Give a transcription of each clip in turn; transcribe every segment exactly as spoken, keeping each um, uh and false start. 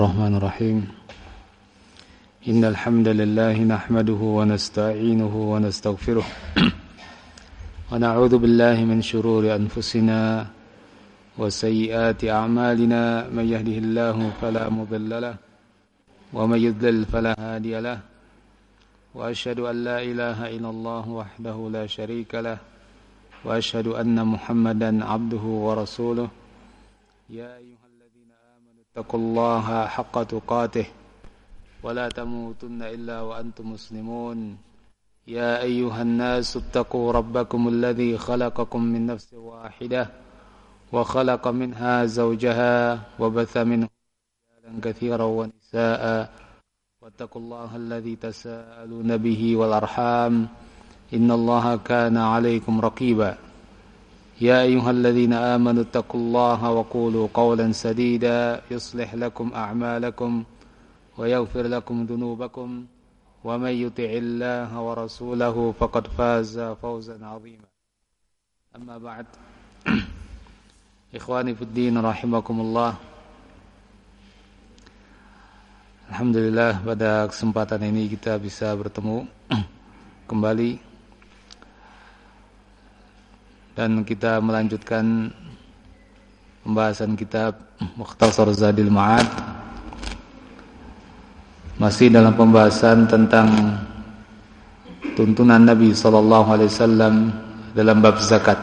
الرحمن الرحيم إن الحمد لله نحمده ونستعينه ونستغفره ونعوذ بالله من شرور أنفسنا وسيئات أعمالنا من يهده الله فلا مضل له ومن يضلل فلا هادي له وأشهد أن لا إله إلا الله وحده لا شريك له وأشهد أن محمدا عبده ورسوله يا أيها الذين آمنوا اتقوا الله حق تقاته ولا تموتن إلا وأنتم مسلمون يا أيها الناس اتقوا ربكم الذي خلقكم من نفس واحدة وخلق منها زوجها وبث منه رجالا كثيرا ونساء واتقوا الله الذي تساءلون به والأرحام إن الله كان عليكم رقيبا يا أيها الذين آمنوا اتقوا الله وقولوا قولا سديدا يصلح لكم أعمالكم ويغفر لكم ذنوبكم ومن يطع الله ورسوله فقد فاز فوزا عظيما أما بعد إخواني في الدين رحمكم الله. Alhamdulillah pada kesempatan ini kita bisa bertemu kembali dan kita melanjutkan pembahasan kitab Mukhtasar Zadil Ma'ad, masih dalam pembahasan tentang tuntunan Nabi sallallahu alaihi wasallam dalam bab zakat.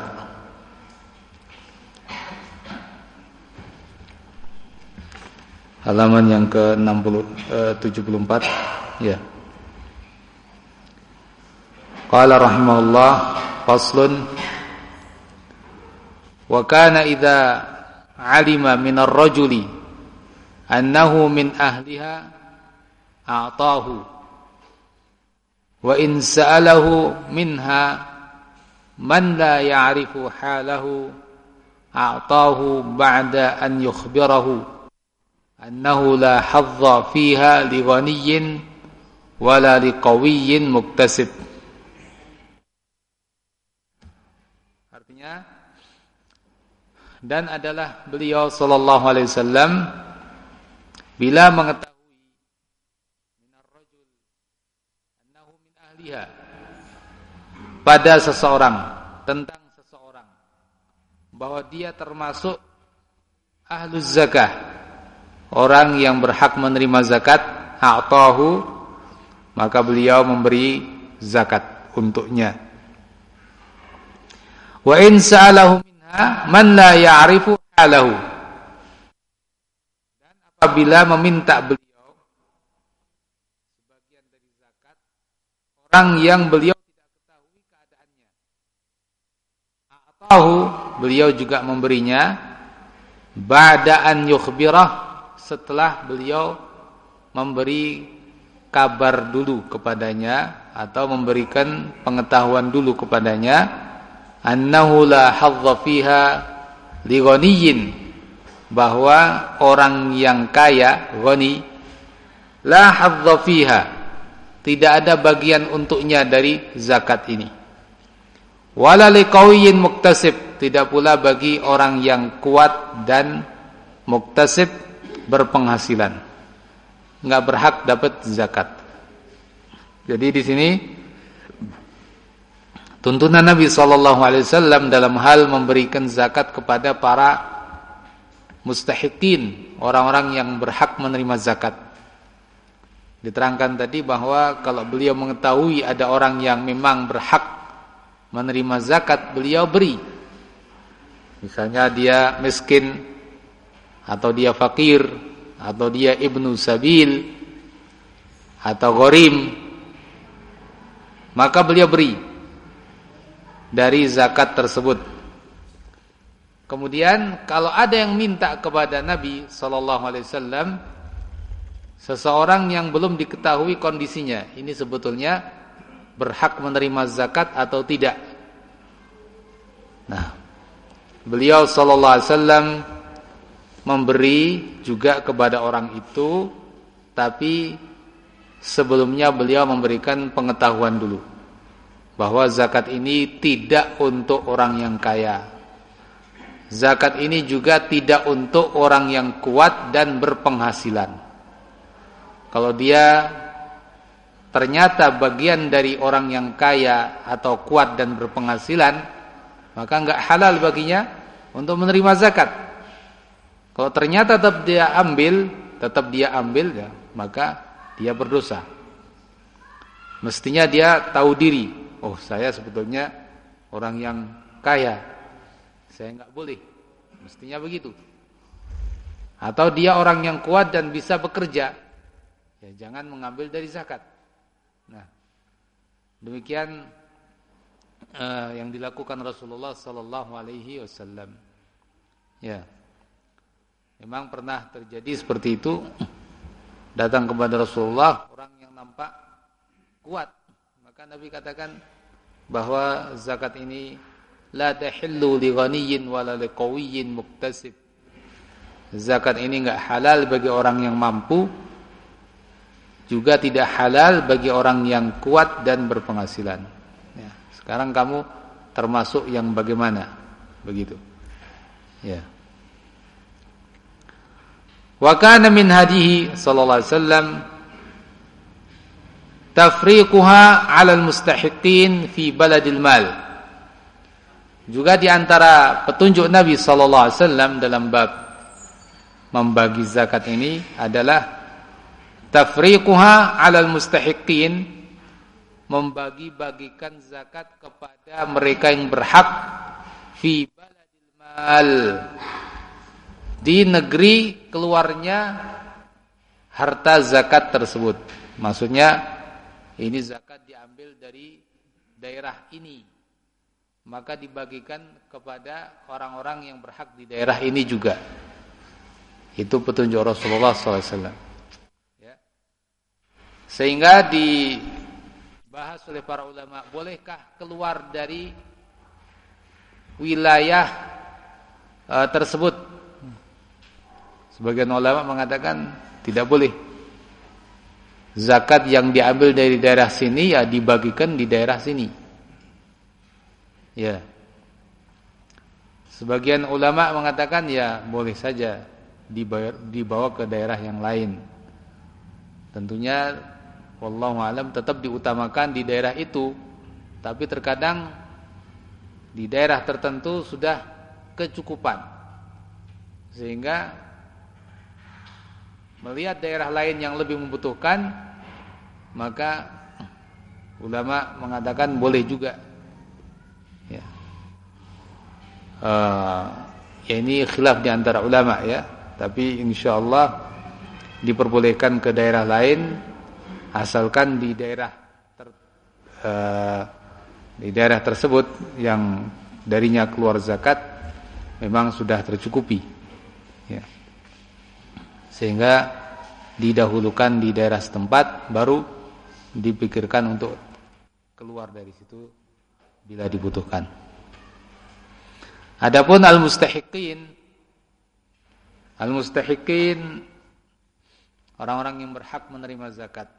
Halaman yang ke enam puluh, eh, tujuh puluh empat ya. Qala rahimahullah faslun wa kana idza alima min ar-rajuli annahu min ahliha a'tahu wa in sa'alahu minha man la ya'rifu halahu a'tahu ba'da an yukhbirahu annahu la hadza fiha li ghaniyyin wala li qawiyyin muktasib. Artinya, dan adalah beliau sallallahu alaihi wasallam bila mengetahui minar rajul annahu min ahliha, pada seseorang, tentang seseorang bahwa dia termasuk ahluz zakah, orang yang berhak menerima zakat, a'tahu, maka beliau memberi zakat untuknya. Wa in sa'alahu minha man la ya'rifu halahu, dan apabila meminta beliau sebagian dari zakat orang yang beliau tidak ketahui keadaannya, a'tahu, beliau juga memberinya ba'da an yukhbirah, setelah beliau memberi kabar dulu kepadanya atau memberikan pengetahuan dulu kepadanya, annahu la hadza fiha li ghaniyyin, bahwa orang yang kaya, ghani, la hadza fiha, tidak ada bagian untuknya dari zakat ini, wala li qawiyyin muktasib, tidak pula bagi orang yang kuat dan muktasib, berpenghasilan, enggak berhak dapat zakat. Jadi di sini tuntunan Nabi sallallahu alaihi wasallam dalam hal memberikan zakat kepada para mustahiqin, orang-orang yang berhak menerima zakat. Diterangkan tadi bahwa kalau beliau mengetahui ada orang yang memang berhak menerima zakat, beliau beri. Misalnya dia miskin, atau dia fakir, atau dia ibnu sabil, atau gharim, maka beliau beri dari zakat tersebut. Kemudian kalau ada yang minta kepada Nabi sallallahu alaihi wasallam, seseorang yang belum diketahui kondisinya, ini sebetulnya berhak menerima zakat atau tidak. Nah, beliau sallallahu alaihi wasallam memberi juga kepada orang itu, tapi sebelumnya beliau memberikan pengetahuan dulu bahwa zakat ini tidak untuk orang yang kaya. Zakat ini juga tidak untuk orang yang kuat dan berpenghasilan. Kalau dia ternyata bagian dari orang yang kaya atau kuat dan berpenghasilan, maka enggak halal baginya untuk menerima zakat. Kalau ternyata tetap dia ambil, tetap dia ambil ya, maka dia berdosa. Mestinya dia tahu diri, oh saya sebetulnya orang yang kaya, saya enggak boleh. Mestinya begitu. Atau dia orang yang kuat dan bisa bekerja, ya jangan mengambil dari zakat. Nah, demikian uh, yang dilakukan Rasulullah sallallahu alaihi wasallam. Ya. Memang pernah terjadi seperti itu. Datang kepada Rasulullah orang yang nampak kuat. Maka Nabi katakan bahwa zakat ini la tahillu li ghaniyyin wala li qawiyyin muktasib. Zakat ini enggak halal bagi orang yang mampu, juga tidak halal bagi orang yang kuat dan berpenghasilan. Ya, sekarang kamu termasuk yang bagaimana? Begitu. Ya. Wa kana min hadihi sallallahu alaihi wasallam tafriquha 'ala al-mustahiqin fi baladil mal. Juga di antara petunjuk Nabi sallallahu alaihi wasallam dalam bab membagi zakat ini adalah tafriquha 'alal mustahiqin, membagi-bagikan zakat kepada mereka yang berhak fi baladil mal, di negeri keluarnya harta zakat tersebut. Maksudnya ini zakat diambil dari daerah ini, maka dibagikan kepada orang-orang yang berhak di daerah ini juga. Itu petunjuk Rasulullah sallallahu alaihi wasallam. Sehingga dibahas oleh para ulama, bolehkah keluar dari wilayah uh, tersebut? Sebagian ulama mengatakan tidak boleh. Zakat yang diambil dari daerah sini ya dibagikan di daerah sini. Ya. Sebagian ulama mengatakan ya boleh saja dibayar, dibawa ke daerah yang lain. Tentunya wallahu alam tetap diutamakan di daerah itu, tapi terkadang di daerah tertentu sudah kecukupan, sehingga melihat daerah lain yang lebih membutuhkan, maka ulama mengatakan boleh juga. Ya, uh, ya ini khilaf di antara ulama ya, tapi insyaallah diperbolehkan ke daerah lain. Asalkan di daerah ter, uh, di daerah tersebut yang darinya keluar zakat memang sudah tercukupi, ya. Sehingga didahulukan di daerah setempat, baru dipikirkan untuk keluar dari situ bila dibutuhkan. Adapun al-mustahiqin, al-mustahiqin orang-orang yang berhak menerima zakat.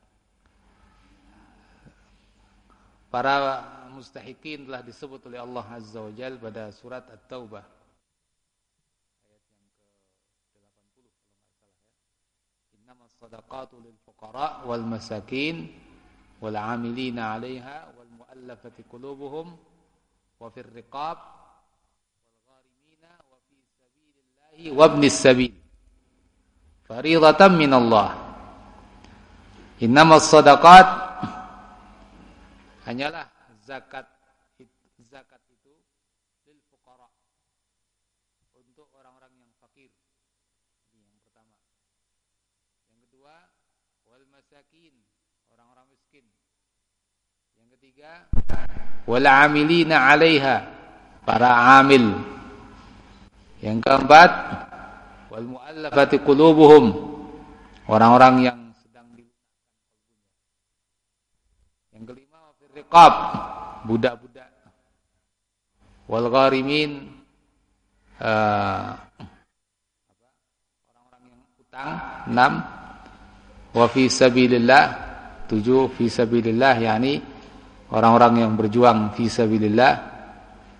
Para mustahiqin telah disebut oleh Allah Azza wa Jalla pada surat At-Taubah ayat yang ke delapan puluh kalau enggak salah ya. Innamas shadaqatu lil fuqara wal masakin wal 'amilina 'alaiha wal mu'allafati qulubuhum wa fir riqab wal gharimina wa fi sabilillahi wa ibnis sabil fariidatan minallah. Innamas shadaqat, hanyalah zakat zakat itu lil fuqara, untuk orang-orang yang fakir. Ini yang pertama. Yang kedua, wal masakin, orang-orang miskin. Yang ketiga, wal 'amilina 'alaiha, para amil. Yang keempat, wal mu'allafati qulubuhum, orang-orang yang sedang dilunakkan kalbunya. Yang kelima, riqab, budak-budak. Wal gharimin, uh, apa? orang-orang yang utang. Enam. Wa fi sabilillah, tujuh. Fi sabilillah, yakni orang-orang yang berjuang fi sabilillah,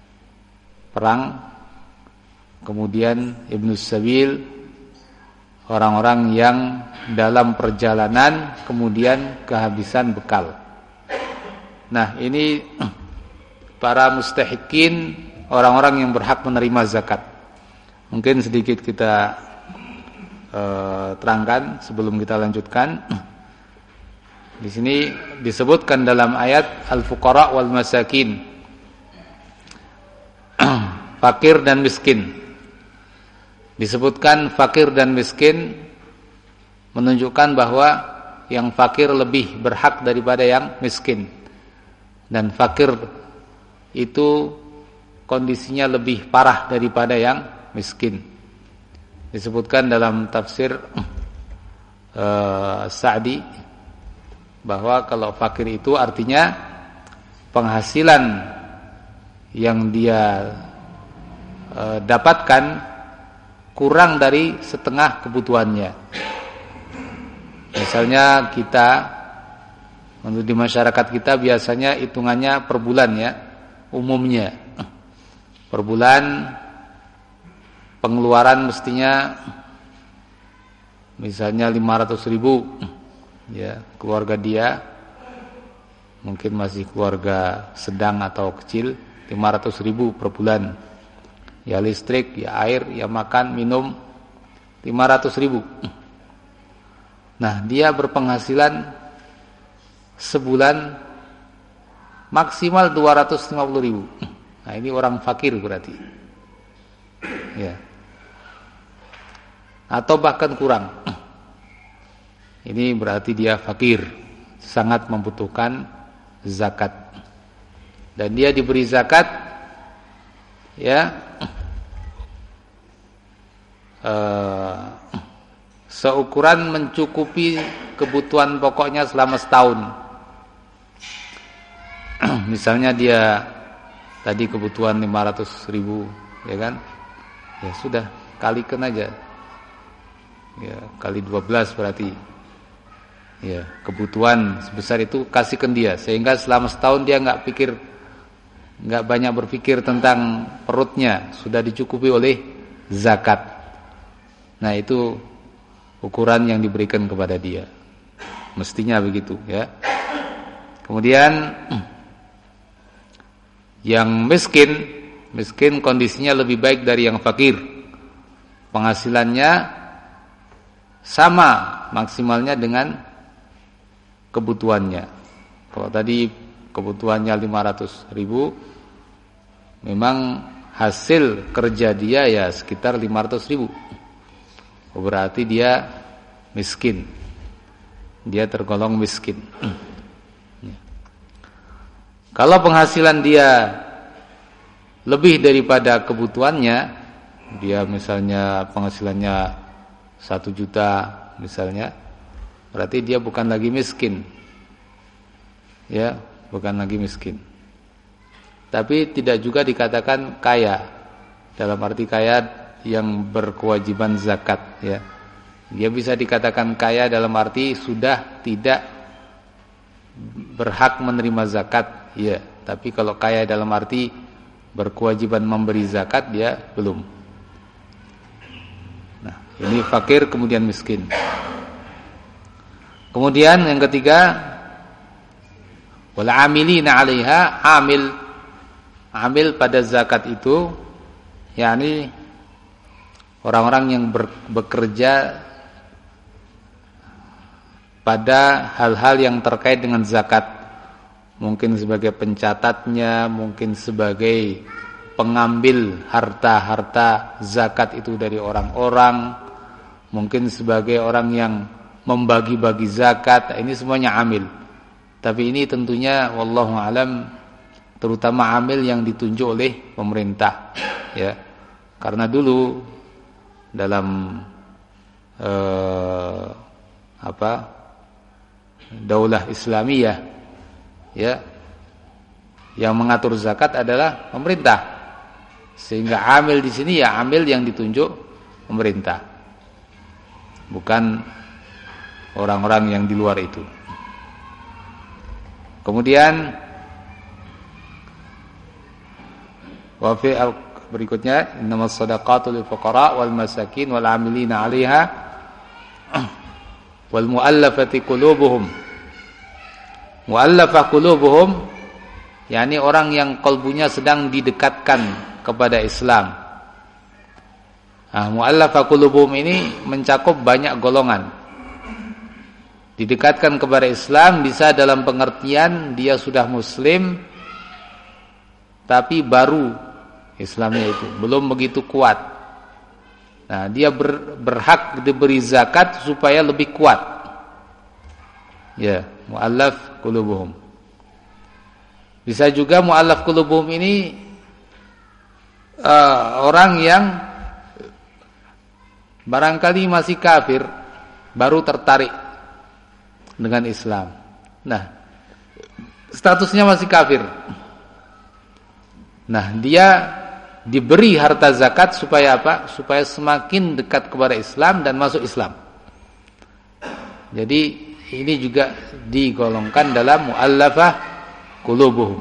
perang. Kemudian ibnus sabil, orang-orang yang dalam perjalanan kemudian kehabisan bekal. Nah, ini para mustahikin, orang-orang yang berhak menerima zakat. Mungkin sedikit kita uh, terangkan sebelum kita lanjutkan. Di sini disebutkan dalam ayat al-fuqara wal masakin, fakir dan miskin. Disebutkan fakir dan miskin menunjukkan bahwa yang fakir lebih berhak daripada yang miskin. Dan fakir itu kondisinya lebih parah daripada yang miskin. Disebutkan dalam tafsir uh, Sa'di bahwa kalau fakir itu artinya penghasilan yang dia uh, dapatkan kurang dari setengah kebutuhannya. Misalnya kita, menurut di masyarakat kita biasanya hitungannya per bulan ya, umumnya per bulan pengeluaran mestinya misalnya lima ratus ribu ya, keluarga dia mungkin masih keluarga sedang atau kecil, lima ratus ribu per bulan ya, listrik, ya air, ya makan, minum, lima ratus ribu. Nah, dia berpenghasilan sebulan maksimal dua ratus lima puluh ribu. Nah, ini orang fakir berarti ya, atau bahkan kurang. Ini berarti dia fakir, sangat membutuhkan zakat. Dan dia diberi zakat ya uh, seukuran mencukupi kebutuhan pokoknya selama setahun. Misalnya dia tadi kebutuhan lima ratus ribu ya kan, ya sudah kalikan aja ya, kali dua belas berarti ya, kebutuhan sebesar itu kasihkan dia, sehingga selama setahun dia nggak pikir, nggak banyak berpikir tentang perutnya, sudah dicukupi oleh zakat. Nah, itu ukuran yang diberikan kepada dia, mestinya begitu ya. Kemudian yang miskin, miskin kondisinya lebih baik dari yang fakir, penghasilannya sama maksimalnya dengan kebutuhannya. Kalau tadi kebutuhannya lima ratus ribu, memang hasil kerja dia ya sekitar lima ratus ribu. Berarti dia miskin, dia tergolong miskin. Kalau penghasilan dia lebih daripada kebutuhannya, dia misalnya penghasilannya satu juta misalnya, berarti dia bukan lagi miskin. Ya, bukan lagi miskin. Tapi tidak juga dikatakan kaya, dalam arti kaya yang berkewajiban zakat ya. Dia bisa dikatakan kaya dalam arti sudah tidak berhak menerima zakat ya. Tapi kalau kaya dalam arti berkewajiban memberi zakat, dia belum. Nah, ini fakir kemudian miskin. Kemudian yang ketiga, wal amilina 'alaiha, amil amil pada zakat itu yakni orang-orang yang ber, bekerja pada hal-hal yang terkait dengan zakat, mungkin sebagai pencatatnya, mungkin sebagai pengambil harta-harta zakat itu dari orang-orang, mungkin sebagai orang yang membagi-bagi zakat. Ini semuanya amil. Tapi ini tentunya wallahu alam terutama amil yang ditunjuk oleh pemerintah ya. Karena dulu dalam eh, apa daulah Islamiyah ya, yang mengatur zakat adalah pemerintah. Sehingga amil di sini ya amil yang ditunjuk pemerintah, bukan orang-orang yang di luar itu. Kemudian wa fi berikutnya innamas shadaqatu lil fuqara wal masakin wal 'amilina 'alaiha wal mu'allafati qulubuhum. Mu'allafah qulubuhum yakni orang yang kalbunya sedang didekatkan kepada Islam. Nah, mu'allafah qulubuhum ini mencakup banyak golongan. Didekatkan kepada Islam bisa dalam pengertian dia sudah muslim tapi baru Islamnya itu belum begitu kuat. Nah, dia ber, berhak diberi zakat supaya lebih kuat. Ya, mu'allaf qulubuhum. Bisa juga mu'allaf qulubuhum ini uh, orang yang barangkali masih kafir, baru tertarik dengan Islam. Nah, statusnya masih kafir. Nah, dia diberi harta zakat supaya apa? Supaya semakin dekat kepada Islam dan masuk Islam. Jadi ini juga digolongkan dalam mu'allafah qulubuhum.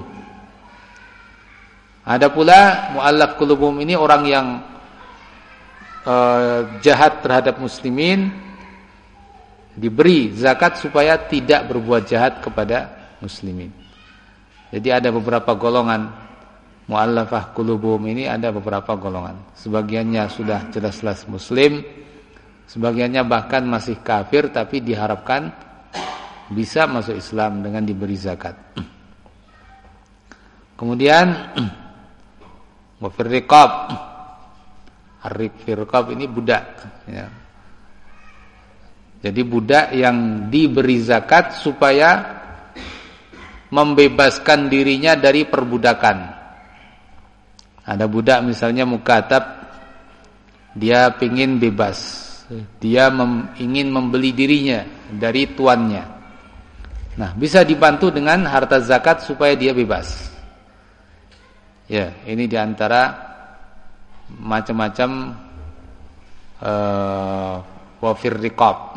Ada pula mu'allaf qulubuhum ini orang yang uh, jahat terhadap muslimin, diberi zakat supaya tidak berbuat jahat kepada muslimin. Jadi ada beberapa golongan mu'allafah qulubuhum ini, ada beberapa golongan. Sebagiannya sudah jelas-jelas muslim, sebagiannya bahkan masih kafir tapi diharapkan bisa masuk Islam dengan diberi zakat. Kemudian wa fir riqab. Ar-riqab riqab ini budak, ya. Jadi budak yang diberi zakat supaya membebaskan dirinya dari perbudakan. Ada budak misalnya mukatab, dia ingin bebas, dia mem, ingin membeli dirinya dari tuannya. Nah, bisa dibantu dengan harta zakat supaya dia bebas. Ya, ini diantara macam-macam uh, wafir riqab.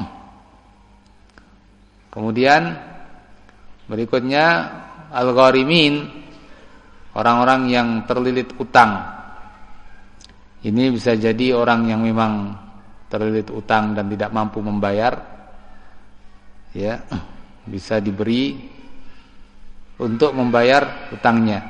Kemudian berikutnya al-gharimin, orang-orang yang terlilit utang. Ini bisa jadi orang yang memang terlilit utang dan tidak mampu membayar, ya, bisa diberi untuk membayar utangnya.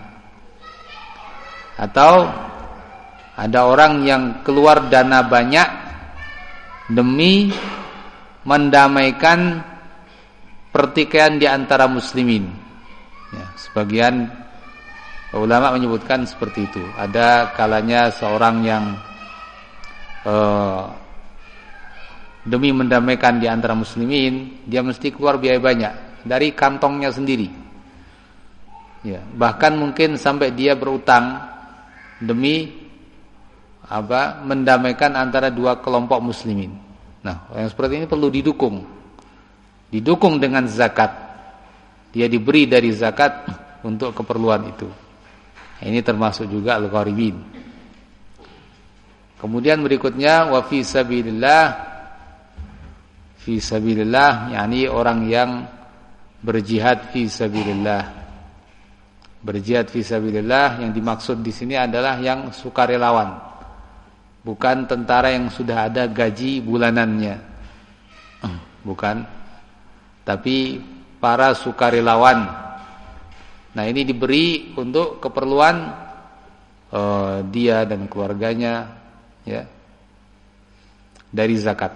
Atau ada orang yang keluar dana banyak demi mendamaikan pertikaian di antara muslimin. Ya, sebagian ulama menyebutkan seperti itu. Ada kalanya seorang yang uh, demi mendamaikan di antara muslimin, dia mesti keluar biaya banyak dari kantongnya sendiri. Ya, bahkan mungkin sampai dia berutang demi apa? Mendamaikan antara dua kelompok muslimin. Nah, yang seperti ini perlu didukung. Didukung dengan zakat. Dia diberi dari zakat untuk keperluan itu. Ini termasuk juga al-gharibin. Kemudian berikutnya wa fi sabilillah. Fi sabilillah yakni orang yang berjihad fi sabilillah. Berjihad fi sabilillah yang dimaksud di sini adalah yang sukarelawan. Bukan tentara yang sudah ada gaji bulanannya. Bukan. Tapi para sukarelawan. Nah, ini diberi untuk keperluan uh, dia dan keluarganya, ya, dari zakat.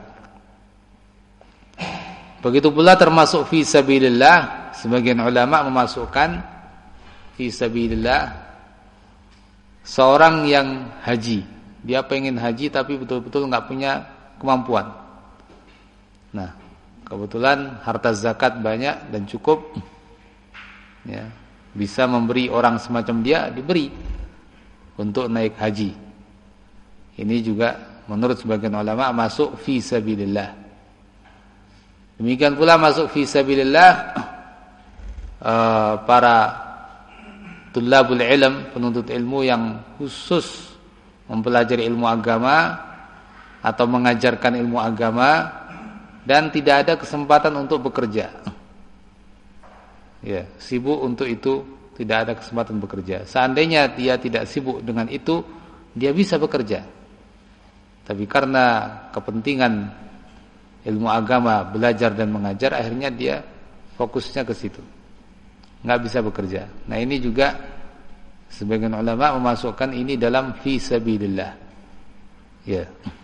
Begitu pula termasuk fi sabilillah, sebagian ulama memasukkan fi sabilillah seorang yang haji. Dia pengen haji tapi betul-betul enggak punya kemampuan. Nah, kebetulan harta zakat banyak dan cukup, ya, bisa memberi orang semacam dia, diberi untuk naik haji. Ini juga menurut sebagian ulama masuk fi sabilillah. Demikian pula masuk fi sabilillah uh, para tulabul ilm, penuntut ilmu yang khusus mempelajari ilmu agama atau mengajarkan ilmu agama dan tidak ada kesempatan untuk bekerja. Ya, sibuk untuk itu, tidak ada kesempatan bekerja. Seandainya dia tidak sibuk dengan itu, dia bisa bekerja. Tapi karena kepentingan ilmu agama, belajar dan mengajar, akhirnya dia fokusnya ke situ, nggak bisa bekerja. Nah ini juga sebagian ulama memasukkan ini dalam fi sabilillah. Ya.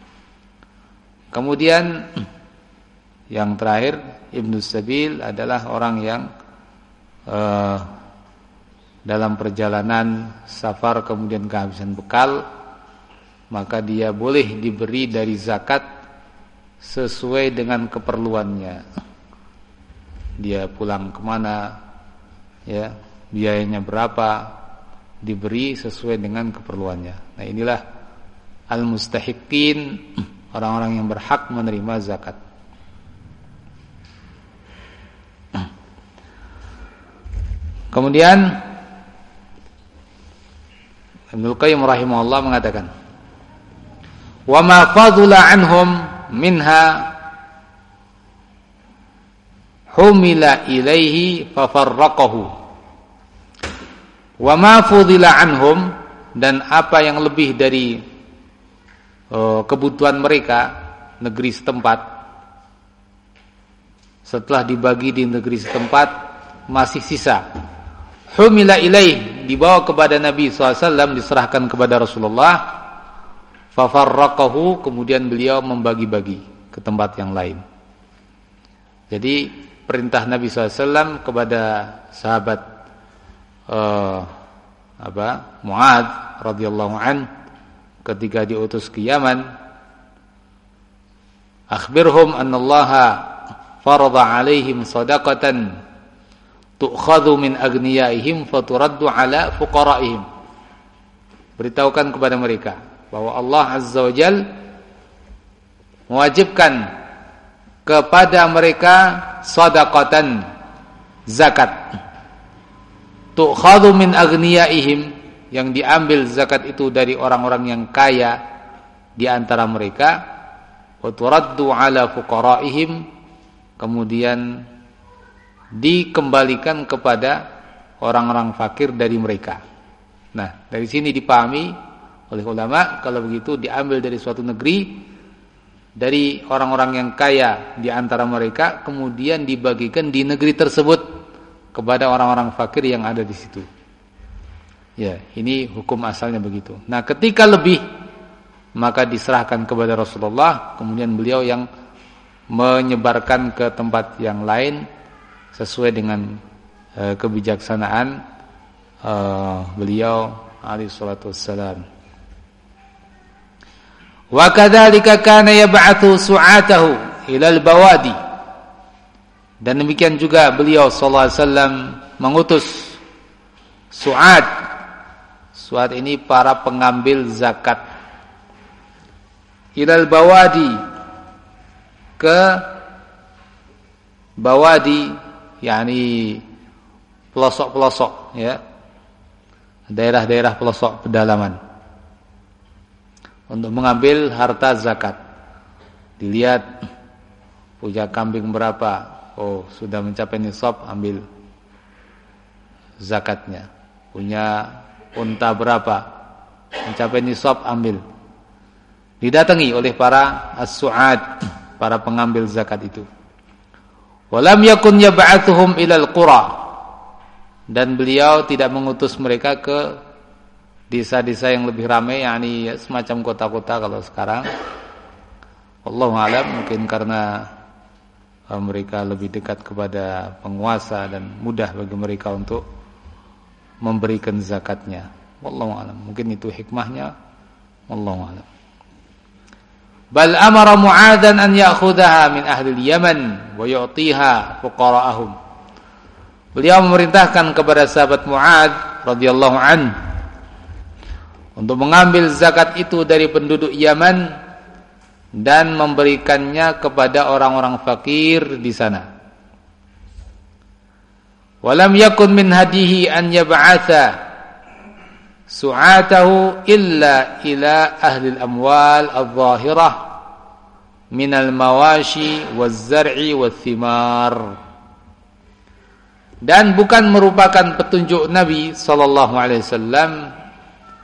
Kemudian yang terakhir, Ibnu Sabil adalah orang yang uh, dalam perjalanan safar kemudian kehabisan bekal, maka dia boleh diberi dari zakat sesuai dengan keperluannya. Dia pulang kemana, ya, biayanya berapa, diberi sesuai dengan keperluannya. Nah inilah al-mustahiqin, orang-orang yang berhak menerima zakat. Kemudian Ibnu Qayyim rahimahullah mengatakan, wa ma fadula anhum minha humila ilaihi fafarraqahu. Wa ma fudila anhum, dan apa yang lebih dari uh, kebutuhan mereka negeri setempat, setelah dibagi di negeri setempat masih sisa, humila ilaih, dibawa kepada Nabi shallallahu alaihi wasallam, diserahkan kepada Rasulullah, fafarraqahu, kemudian beliau membagi-bagi ke tempat yang lain. Jadi perintah Nabi shallallahu alaihi wasallam kepada sahabat uh, apa Mu'adz radhiyallahu an ketika diutus ke Yaman, akhbirhum annallaha farada alaihim sadaqatan tu'khadhu min aghniyaihim faturaddu ala fuqaraihim. Beritahukan kepada mereka bahwa Allah azza wa jal mewajibkan kepada mereka sadaqatan, zakat, tu'khadhu min aghniyaihim, yang diambil zakat itu dari orang-orang yang kaya di antara mereka, wa turaddu ala fuqaraihim, kemudian dikembalikan kepada orang-orang fakir dari mereka. Nah, dari sini dipahami oleh ulama, kalau begitu diambil dari suatu negeri, dari orang-orang yang kaya di antara mereka, kemudian dibagikan di negeri tersebut kepada orang-orang fakir yang ada di situ. Ya, ini hukum asalnya begitu. Nah, ketika lebih, maka diserahkan kepada Rasulullah, kemudian beliau yang menyebarkan ke tempat yang lain sesuai dengan uh, kebijaksanaan uh, beliau alaihi salatu wassalam. Wa kadzalika kana yab'athu su'atahu ila al-bawadi, dan demikian juga beliau sallallahu alaihi wasallam mengutus su'at. Su'at ini para pengambil zakat, ila al-bawadi, ke bawadi, yakni pelosok-pelosok, ya, daerah-daerah pelosok pedalaman, untuk mengambil harta zakat. Dilihat punya kambing berapa, oh sudah mencapai nisab, ambil zakatnya. Punya unta berapa, mencapai nisab, ambil. Didatangi oleh para as-su'ad, para pengambil zakat itu. Walam yakun yab'athuhum ilal qura, dan beliau tidak mengutus mereka ke desa-desa yang lebih ramai, yakni semacam kota-kota kalau sekarang. Wallahu a'lam, mungkin karena mereka lebih dekat kepada penguasa dan mudah bagi mereka untuk memberikan zakatnya. Wallahu a'lam, mungkin itu hikmahnya. Wallahu a'lam. Bal amara Mu'adzan an ya'khudhaha min ahli al-Yaman wa yu'tiha fuqara'ahum. Beliau memerintahkan kepada sahabat Mu'adz radhiyallahu anhu untuk mengambil zakat itu dari penduduk Yaman dan memberikannya kepada orang-orang fakir di sana. Walam yakun min hadihi an yab'atha su'atahu illa ila ahli al-amwal adh-dhahirah min al-mawashi waz-zar'i wath-thimar. Dan bukan merupakan petunjuk Nabi sallallahu alaihi wasallam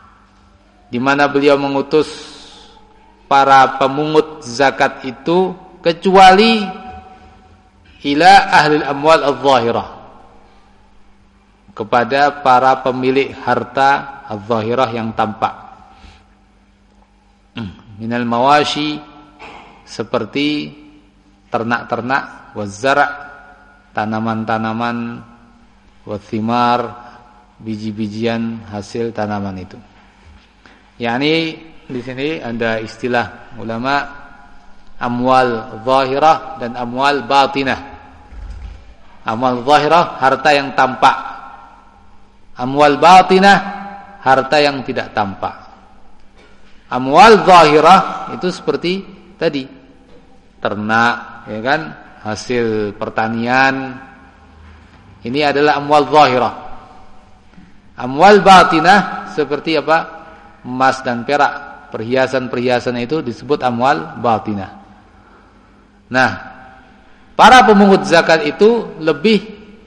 di mana beliau mengutus para pemungut zakat itu kecuali ila ahli amwal adh-dhahirah, kepada para pemilik harta adh-dhahirah yang tampak. Minal mawashi, seperti ternak-ternak, waz-zar', tanaman-tanaman, wathimar, biji-bijian hasil tanaman itu. Yani di sini ada istilah ulama amwal zahirah dan amwal batinah. Amwal zahirah harta yang tampak. Amwal batinah harta yang tidak tampak. Amwal zahirah itu seperti tadi, ternak, ya kan, hasil pertanian. Ini adalah amwal zahirah. Amwal batinah seperti apa? Emas dan perak, perhiasan-perhiasan itu disebut amwal batinah. Nah, para pemungut zakat itu lebih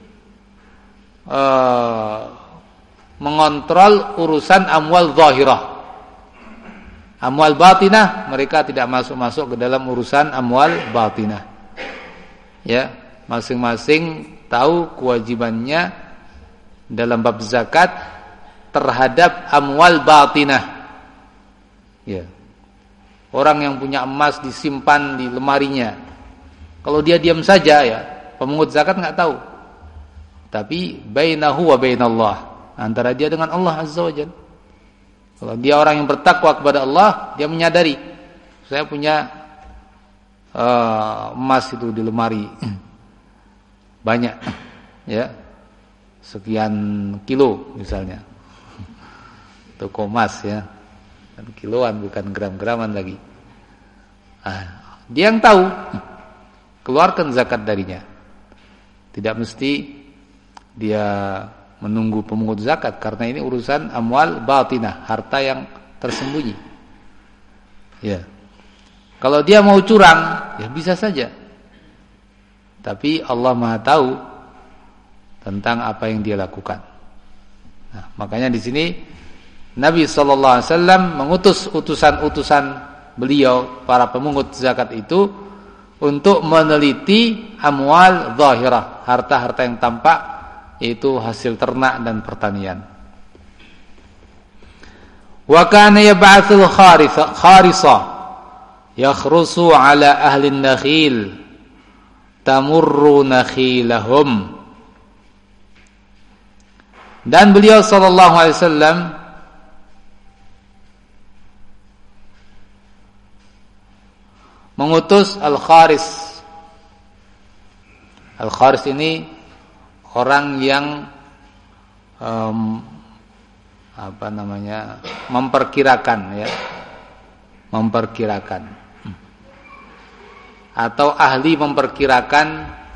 uh, mengontrol urusan amwal zahirah. Amwal batinah mereka tidak masuk-masuk ke dalam urusan amwal batinah. Ya, masing-masing tahu kewajibannya dalam bab zakat terhadap amwal batinah. Ya. Orang yang punya emas disimpan di lemarinya, kalau dia diam saja, ya, pemungut zakat enggak tahu. Tapi bainahu wa bainallah, antara dia dengan Allah Azza wajalla. Kalau dia orang yang bertakwa kepada Allah, dia menyadari, saya punya uh, emas itu di lemari banyak, ya, sekian kilo misalnya, toko emas, ya, dan kiloan bukan gram-graman lagi. Ah, dia yang tahu, keluarkan zakat darinya. Tidak mesti dia menunggu pemungut zakat, karena ini urusan amwal batinah, harta yang tersembunyi. Ya. Kalau dia mau curang, ya bisa saja. Tapi Allah Maha tahu tentang apa yang dia lakukan. Nah, makanya di sini Nabi sallallahu alaihi wasallam mengutus utusan-utusan beliau, para pemungut zakat itu, untuk meneliti amwal zahirah, harta-harta yang tampak, itu hasil ternak dan pertanian. Wa kana yab'atsul kharisa kharisa yakhrusu ala ahli an-nakhil tamurru nakhilahum. Dan beliau sallallahu alaihi wasallam mengutus al-kharis. Al-kharis ini orang yang um, apa namanya, memperkirakan, ya, memperkirakan, atau ahli memperkirakan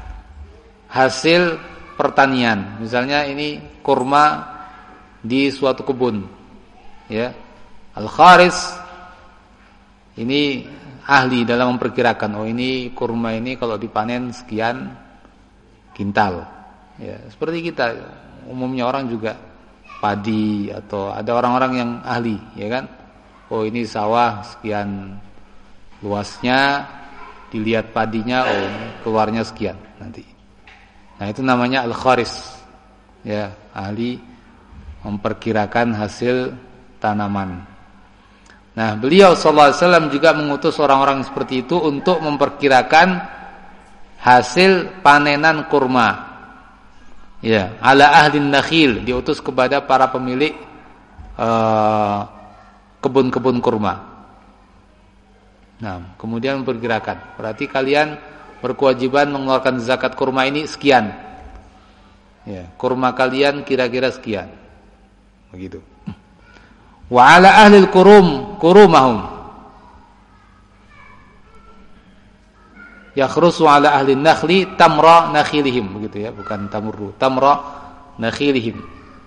hasil pertanian. Misalnya ini kurma di suatu kebun, ya, al-kharis ini ahli dalam memperkirakan, oh ini kurma ini kalau dipanen sekian kintal. Ya, seperti kita umumnya orang juga padi, atau ada orang-orang yang ahli, ya kan? Oh ini sawah sekian luasnya, dilihat padinya, oh keluarnya sekian nanti. Nah, itu namanya al-kharis. Ya, ahli memperkirakan hasil tanaman. Nah, beliau sallallahu alaihi wasallam juga mengutus orang-orang seperti itu untuk memperkirakan hasil panenan kurma. Ya, ala ahlin nakhil, diutus kepada para pemilik uh, kebun-kebun kurma. Nah, kemudian memperkirakan, berarti kalian berkewajiban mengeluarkan zakat kurma ini sekian. Ya, kurma kalian kira-kira sekian. Begitu. Wa ala ahlil kurum kurumahum yakhrusu ala ahli nakhli tamra nakhilihim, begitu ya, bukan tamurru, tamra nakhilihim.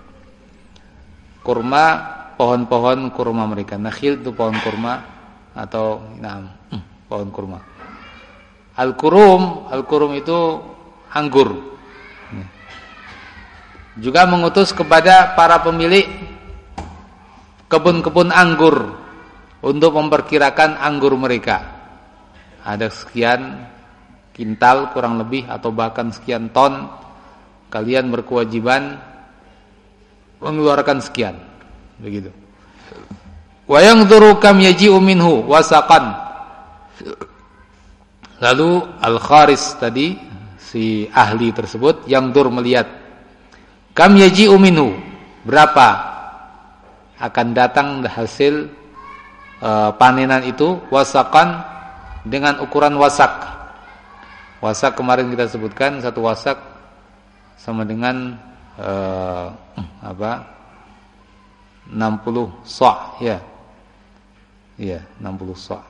Kurma, pohon-pohon kurma mereka. Nakhil itu pohon kurma atau nah, pohon kurma. Al-kurum, al-kurum itu anggur. Juga mengutus kepada para pemilik kebun-kebun anggur untuk memperkirakan anggur mereka. ada sekian kintal kurang lebih atau bahkan sekian ton, kalian berkewajiban mengeluarkan sekian, begitu. Wa yanzuru kam yaji'u minhu wasaqan. Lalu al-kharis tadi, si ahli tersebut yang dur melihat, kam yaji'u minhu, berapa akan datang hasil uh, panenan itu, wasaqan, dengan ukuran wasak. Wasak kemarin kita sebutkan, satu wasak sama dengan uh, apa? enam puluh sa', ya. Iya, enam puluh sa'.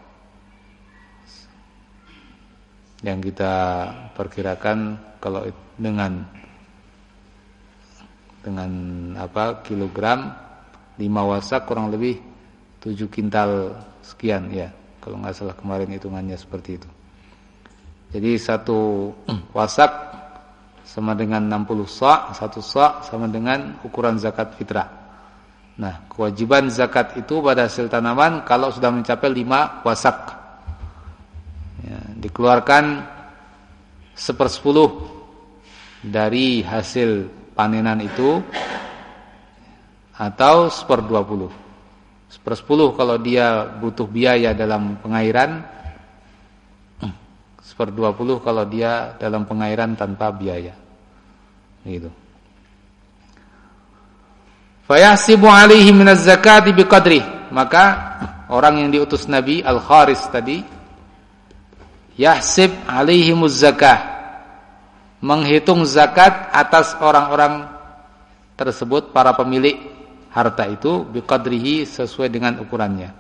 Yang kita perkirakan kalau dengan dengan apa? Kilogram, lima wasak kurang lebih tujuh kintal sekian, ya. Kalau nggak salah kemarin hitungannya seperti itu. Jadi satu wasak sama dengan enam puluh sa', satu sa' sama dengan ukuran zakat fitrah. Nah, kewajiban zakat itu pada hasil tanaman kalau sudah mencapai lima wasak, ya, dikeluarkan sepersepuluh dari hasil panenan itu, atau seperdua puluh. Sepersepuluh kalau dia butuh biaya dalam pengairan, seperdua puluh kalau dia dalam pengairan tanpa biaya, gitu. Fayahsibu alaihi minaz zakati biqadri. Maka orang yang diutus Nabi Al-Kharis tadi, yahsib alaihimuz zakah, menghitung zakat atas orang-orang tersebut, para pemilik harta itu, biqadrihi, sesuai dengan ukurannya.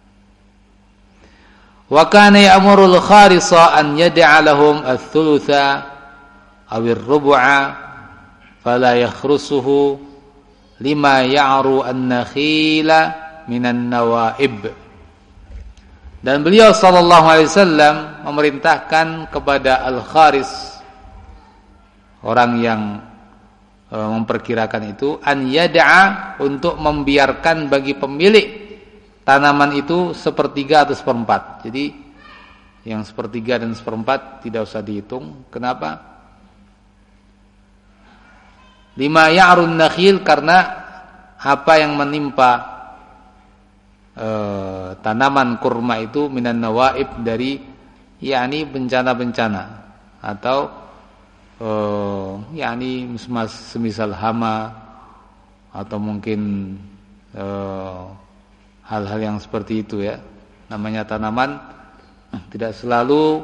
Wa kana ya'murul kharisa an yad'a lahum ats-tsulutsa aw ar-rub'a fala yakhrusuhu lima ya'ru an-nakhila minan nawaib. Dan beliau sallallahu alaihi wasallam memerintahkan kepada Al-Kharis, orang yang e, memperkirakan itu, an yad'a, untuk membiarkan bagi pemilik tanaman itu sepertiga atau seperempat. Jadi yang sepertiga dan seperempat tidak usah dihitung. Kenapa? Lima ya'run nakhil, karena apa yang menimpa e, tanaman kurma itu minan nawaib, dari yakni bencana-bencana, atau e, yakni semisal hama, atau mungkin e, hal-hal yang seperti itu, ya. Namanya tanaman tidak selalu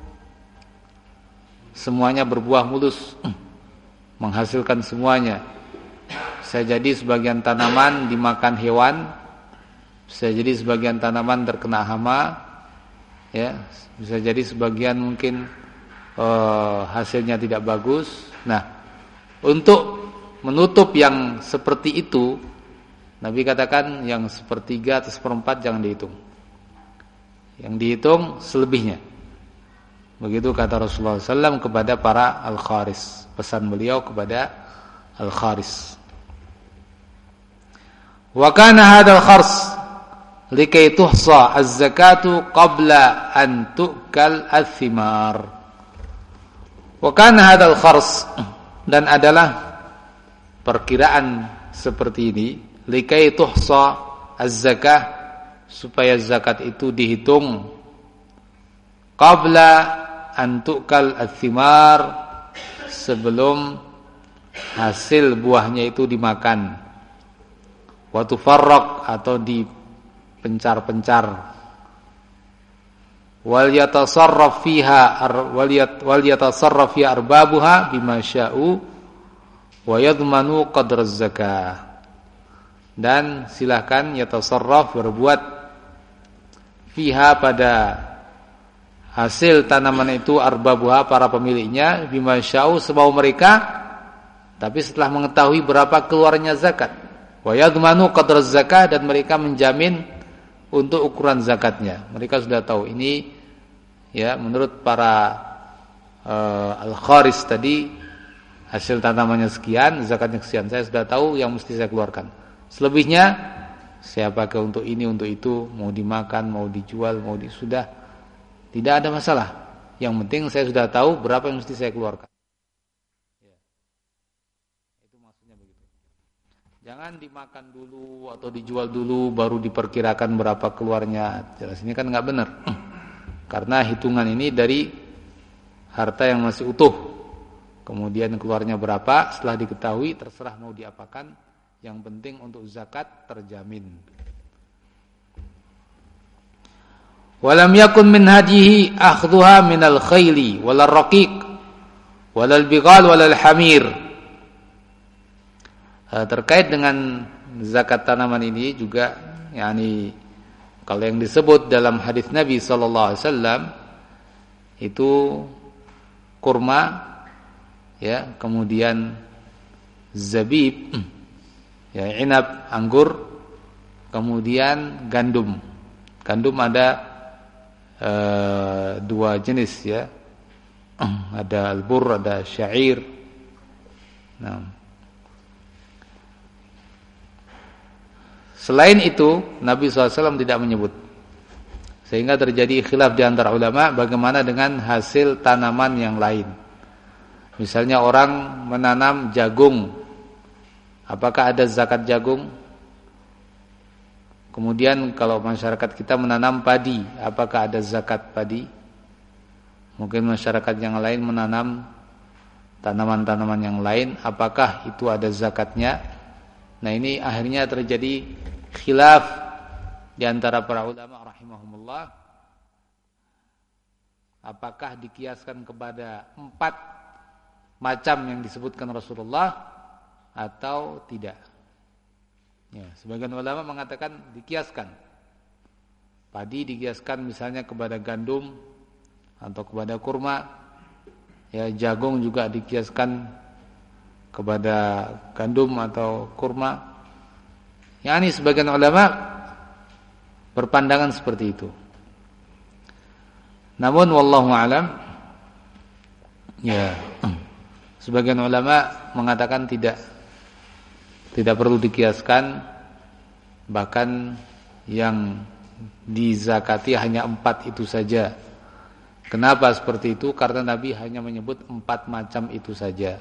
semuanya berbuah mulus, menghasilkan semuanya. Bisa jadi sebagian tanaman dimakan hewan, bisa jadi sebagian tanaman terkena hama, ya. Bisa jadi sebagian mungkin uh, hasilnya tidak bagus. Nah, untuk menutup yang seperti itu, Nabi katakan yang sepertiga atau seperempat jangan dihitung, yang dihitung selebihnya. Begitu kata Rasulullah sallallahu alaihi wasallam kepada para Al-Kharis, pesan beliau kepada Al-Kharis. Wa kana hadzal khars likay tuhsa az-zakatu qabla an tu'kal ath-thimar. Wa kana hadzal khars, dan adalah perkiraan seperti ini, likay tuhsa az-zakah, supaya zakat itu dihitung, qabla antukal ath-thimar, sebelum hasil buahnya itu dimakan, wa tufarraq, atau dipencar-pencar, wal yatasarraf fiha wal yatasarraf fi arbabuha bima sya'u wa yadmanu qadra az-zakah. Dan silakan yatasarraf, berbuat, fiha, pada hasil tanaman itu, arbabuha, para pemiliknya, bima sya'u, semau mereka, tapi setelah mengetahui berapa keluarnya zakat, wa yadmanu qadra zakah, dan mereka menjamin untuk ukuran zakatnya. Mereka sudah tahu ini, ya, menurut para uh, Al-Kharis tadi, hasil tanamannya sekian, zakatnya sekian, saya sudah tahu yang mesti saya keluarkan. Selebihnya saya pakai untuk ini, untuk itu, mau dimakan, mau dijual, mau di, sudah Tidak ada masalah. Yang penting saya sudah tahu berapa yang mesti saya keluarkan. Ya. Itu maksudnya begitu. Jangan dimakan dulu atau dijual dulu baru diperkirakan berapa keluarnya. Jelas ini kan nggak benar. Karena hitungan ini dari harta yang masih utuh. Kemudian keluarnya berapa setelah diketahui terserah mau diapakan. Yang penting untuk zakat terjamin. Walam yakun min hadihi akhdhuha minal khayli walal raqiq walal bighal walal hamir. Terkait dengan zakat tanaman ini juga yakni kalau yang disebut dalam hadis Nabi sallallahu alaihi wasallam itu kurma ya, kemudian zabib ya, inab, anggur, kemudian gandum. Gandum ada e, dua jenis ya. Ada al-bur, ada syair. Nah, selain itu Nabi shallallahu alaihi wasallam tidak menyebut. Sehingga terjadi khilaf di antara ulama bagaimana dengan hasil tanaman yang lain. Misalnya orang menanam jagung, apakah ada zakat jagung? Kemudian kalau masyarakat kita menanam padi, apakah ada zakat padi? Mungkin masyarakat yang lain menanam tanaman-tanaman yang lain, apakah itu ada zakatnya? Nah, ini akhirnya terjadi khilaf di antara para ulama rahimahumullah. Apakah dikiaskan kepada empat macam yang disebutkan Rasulullah atau tidak? Ya, sebagian ulama mengatakan dikiaskan. Padi dikiaskan misalnya kepada gandum atau kepada kurma. Ya, jagung juga dikiaskan kepada gandum atau kurma. Yani sebagian ulama berpandangan seperti itu. Namun wallahu alam, ya, sebagian ulama mengatakan tidak tidak perlu dikiaskan, bahkan yang dizakati hanya empat itu saja. Kenapa seperti itu? Karena Nabi hanya menyebut empat macam itu saja,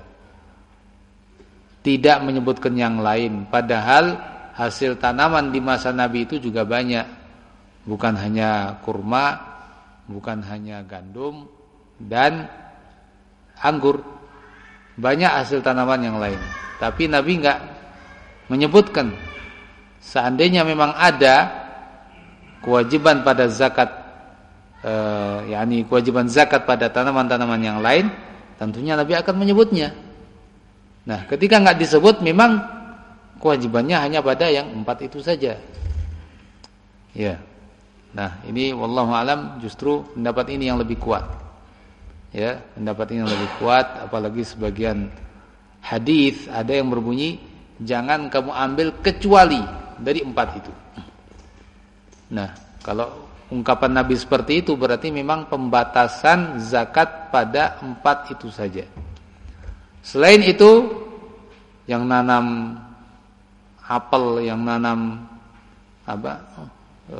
tidak menyebutkan yang lain. Padahal hasil tanaman di masa Nabi itu juga banyak, bukan hanya kurma, bukan hanya gandum dan anggur, banyak hasil tanaman yang lain. Tapi Nabi enggak menyebutkan. Seandainya memang ada kewajiban pada zakat, eh, yakni kewajiban zakat pada tanaman-tanaman yang lain, tentunya Nabi akan menyebutnya. Nah, ketika enggak disebut, memang kewajibannya hanya pada yang empat itu saja. Ya. Nah, ini wallahu alam justru pendapat ini yang lebih kuat. Ya, pendapat ini yang lebih kuat, apalagi sebagian hadis ada yang berbunyi jangan kamu ambil kecuali dari empat itu. Nah, kalau ungkapan Nabi seperti itu berarti memang pembatasan zakat pada empat itu saja. Selain itu, yang nanam apel, yang nanam apa e,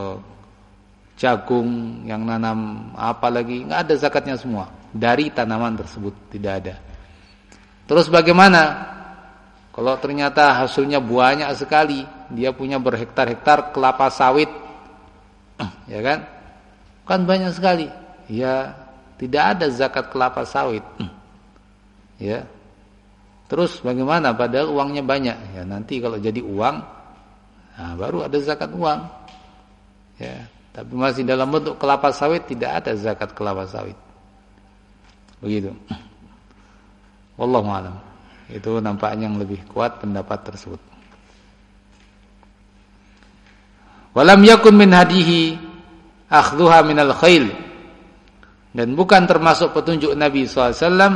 jagung, yang nanam apa lagi, nggak ada zakatnya semua dari tanaman tersebut, tidak ada. Terus bagaimana kalau ternyata hasilnya banyak sekali, dia punya berhektar-hektar kelapa sawit, ya kan, kan banyak sekali, ya tidak ada zakat kelapa sawit, ya. Terus bagaimana? Padahal uangnya banyak. Ya, nanti kalau jadi uang, nah, baru ada zakat uang. Ya, tapi masih dalam bentuk kelapa sawit, tidak ada zakat kelapa sawit. Begitu. Wallahu a'lam. Itu nampaknya yang lebih kuat pendapat tersebut. Walam yakun min hadihi akhdhuha minal khayl. Dan bukan termasuk petunjuk Nabi sallallahu alaihi wasallam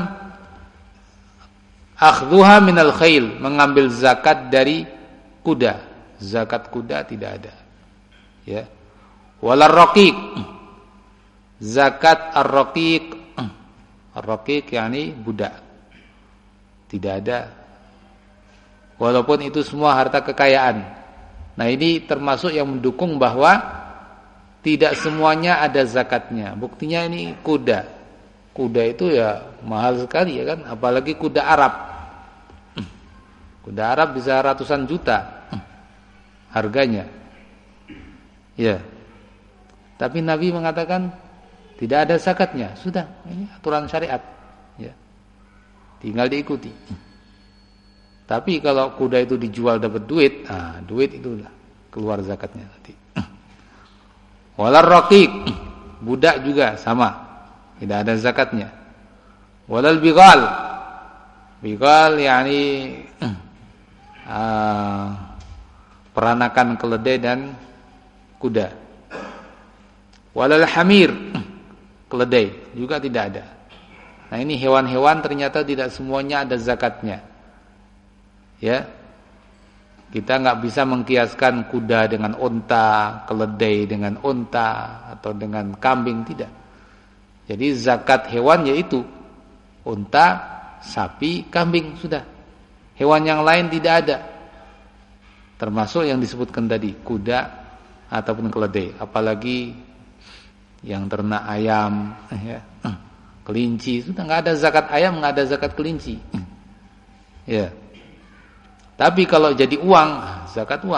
akhdhuha minal khayl, mengambil zakat dari kuda. Zakat kuda tidak ada. Ya. Walar raqiq, zakat ar-raqiq. Ar-raqiq yakni budak. Tidak ada. Walaupun itu semua harta kekayaan. Nah, ini termasuk yang mendukung bahwa tidak semuanya ada zakatnya. Buktinya ini kuda. Kuda itu ya mahal sekali ya kan, apalagi kuda Arab. Kuda Arab bisa ratusan juta harganya. Ya. Tapi Nabi mengatakan tidak ada zakatnya. Sudah, ini aturan syariat. Ya. Tinggal diikuti. Tapi kalau kuda itu dijual dapat duit, ah duit itu udah keluar zakatnya nanti. Walar raqiq, budak juga sama, tidak ada zakatnya. Walal bighal, bighal yakni uh, peranakan keledai dan kuda. Walal hamir, keledai juga tidak ada. Nah ini hewan-hewan ternyata tidak semuanya ada zakatnya. Ya. Kita enggak bisa mengkiaskan kuda dengan unta, keledai dengan unta atau dengan kambing, tidak. Jadi zakat hewan yaitu unta, sapi, kambing, sudah. Hewan yang lain tidak ada. Termasuk yang disebutkan tadi, kuda ataupun keledai, apalagi yang ternak ayam, ya. Kelinci, sudah enggak ada zakat ayam, enggak ada zakat kelinci. Ya. Tapi kalau jadi uang, zakat uang.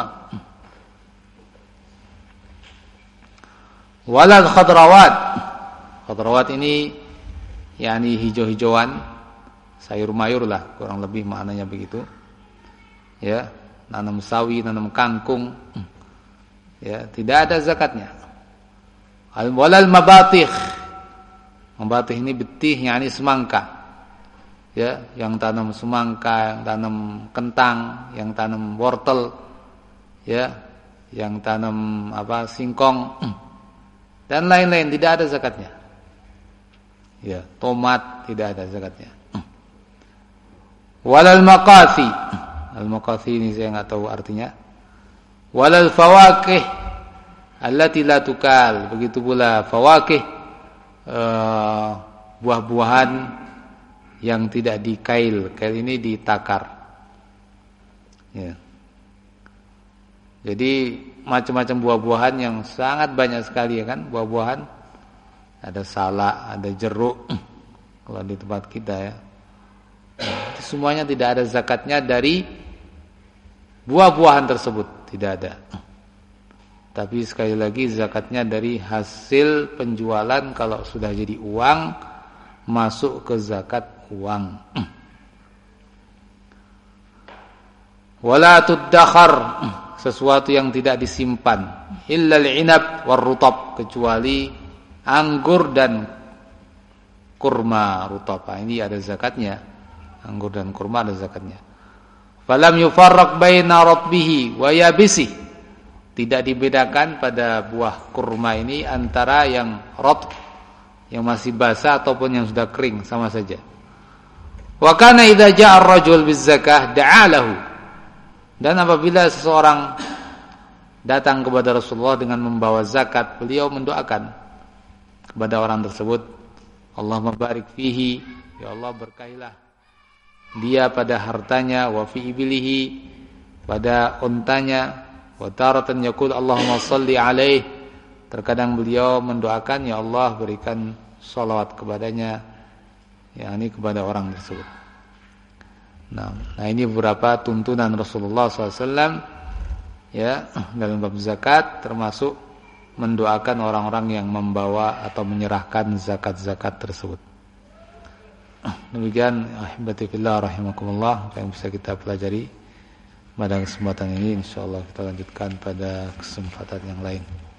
Walal khadrawat. Khadrawat ini yakni hijau-hijauan, sayur mayur lah, kurang lebih maknanya begitu. Ya, nanam sawi, nanam kangkung. Ya, tidak ada zakatnya. Al walal mabatih. Mabatih ini betih yakni semangka. Ya, yang tanam semangka, yang tanam kentang, yang tanam wortel, ya, yang tanam apa singkong dan lain-lain, tidak ada zakatnya. Ya, tomat tidak ada zakatnya. Walal maqasi, al maqasi ini saya nggak tahu artinya. Walal fawakih allati la tukal, begitu pula fawakih, uh, buah-buahan yang tidak dikail, kail ini ditakar. Ya. Jadi macam-macam buah-buahan yang sangat banyak sekali ya kan, buah-buahan. Ada salak, ada jeruk kalau di tempat kita ya. Nah, semuanya tidak ada zakatnya dari buah-buahan tersebut, tidak ada. Tapi sekali lagi zakatnya dari hasil penjualan, kalau sudah jadi uang masuk ke zakat uang. Wala tuddakhar, sesuatu yang tidak disimpan, illa al-inab war-rutab, kecuali anggur dan kurma rutab. Ini ada zakatnya. Anggur dan kurma ada zakatnya. Falam yufarraq baina ratbihi wa yabisihi, tidak dibedakan pada buah kurma ini antara yang ratb, yang masih basah ataupun yang sudah kering, sama saja. Wa kana idza ja'a ar-rajul biz-zakah da'alahu, dan apabila seseorang datang kepada Rasulullah dengan membawa zakat, beliau mendoakan kepada orang tersebut, Allahumma barik fihi, ya Allah berkahilah dia pada hartanya, wa fi ibilihi, pada untanya, wa taratan yaqul Allahumma shalli alaih, terkadang beliau mendoakan, ya Allah berikan salawat kepadanya, yakni kepada orang tersebut. Nah, nah ini beberapa tuntunan Rasulullah shallallahu alaihi wasallam ya dalam bab zakat, termasuk mendoakan orang-orang yang membawa atau menyerahkan zakat-zakat tersebut. Demikian ahibati fillah rahimakumullah apa yang bisa kita pelajari pada kesempatan ini. Insyaallah kita lanjutkan pada kesempatan yang lain.